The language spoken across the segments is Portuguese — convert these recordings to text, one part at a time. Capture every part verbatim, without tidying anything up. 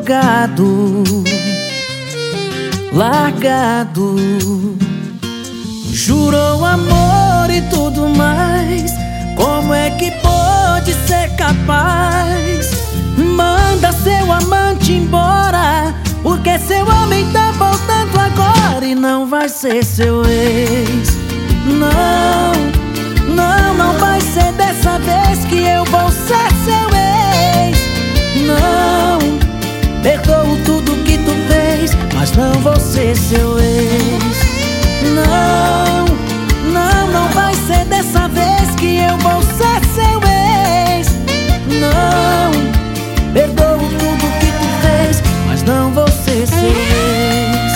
jogado, largado. Jurou amor e tudo mais. Como é que pode ser capaz? Manda seu amante embora, porque seu homem tá voltando agora e não vai ser seu ex. Não, não, não vai ser dessa vez que eu vou ser seu ex. Não, perdoo tudo que tu fez, mas não vou ser seu ex. Não, não, não vai ser dessa vez que eu vou ser seu ex. Não, perdoo tudo que tu fez, mas não vou ser seu ex.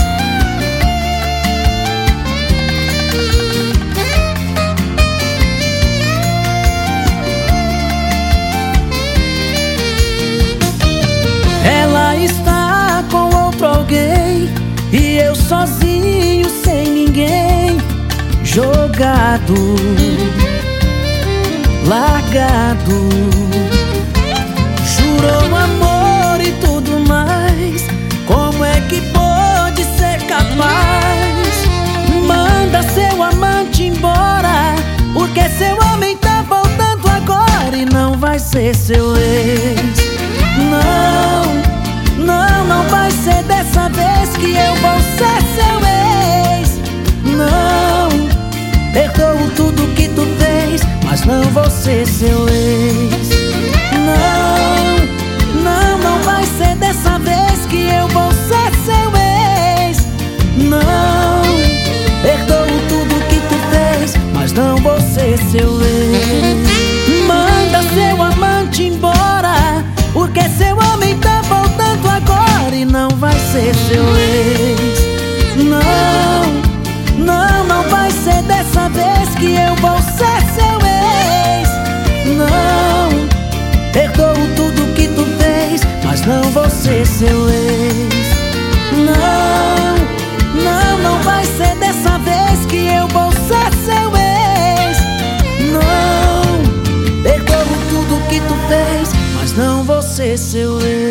Ela está com outro alguém e eu sozinho sem ninguém. Jogado, largado. Jurou amor e tudo mais. Como é que pode ser capaz? Manda seu amante embora, porque seu homem tá voltando agora e não vai ser seu ex. Não, não, não vai ser dessa vez que eu vou ser seu ex. Não, perdoo tudo que tu fez, mas não vou ser seu ex. Não, não, não vai ser dessa vez que eu vou ser seu ex. Não, perdoo tudo que tu fez, mas não vou ser seu ex. Manda seu amante embora, porque seu homem tá voltando agora e não vai ser seu ex. Não, não, não vai ser dessa vez que eu vou ser seu ex. Não, perdoo tudo que tu fez, mas não vou ser seu ex. Não, não, não vai ser dessa vez que eu vou ser seu ex. Não, perdoo tudo que tu fez, mas não vou ser seu ex.